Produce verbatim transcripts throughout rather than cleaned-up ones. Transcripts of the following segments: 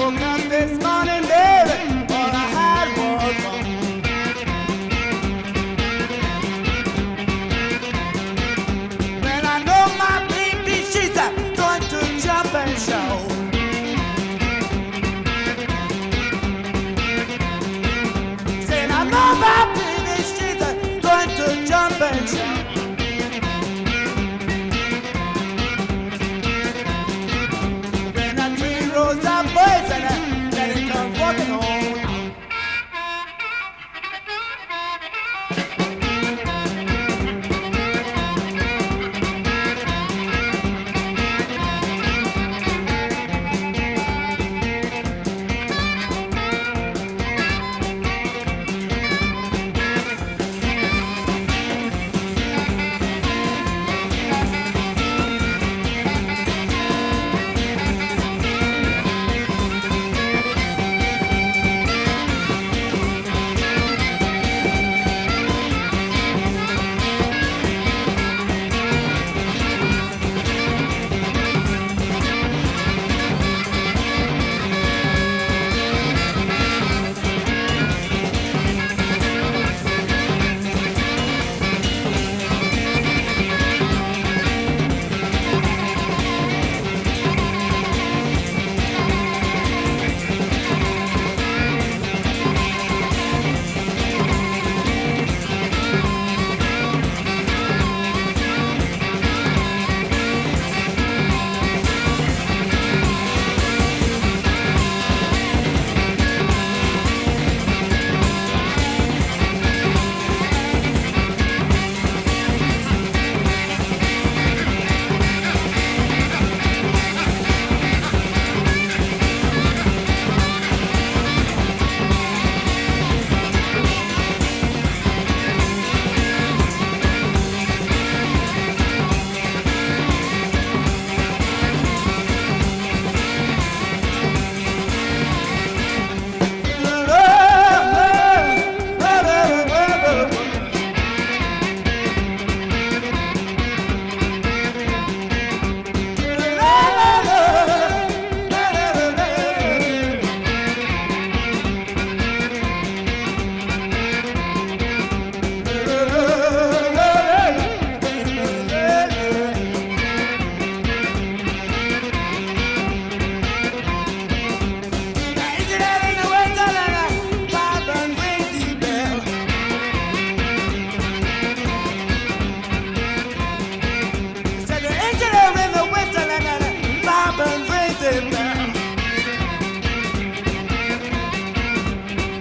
woke up this morning, baby, all I had was one. Well, I know my baby, she's uh, going to jump and shout. Saying I know my baby, she's uh, going to jump and shout. When a tree rolls up, boys, and uh, then it comes walking home.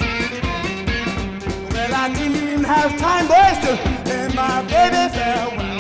Well, I didn't even have time, boys, to let my baby farewell.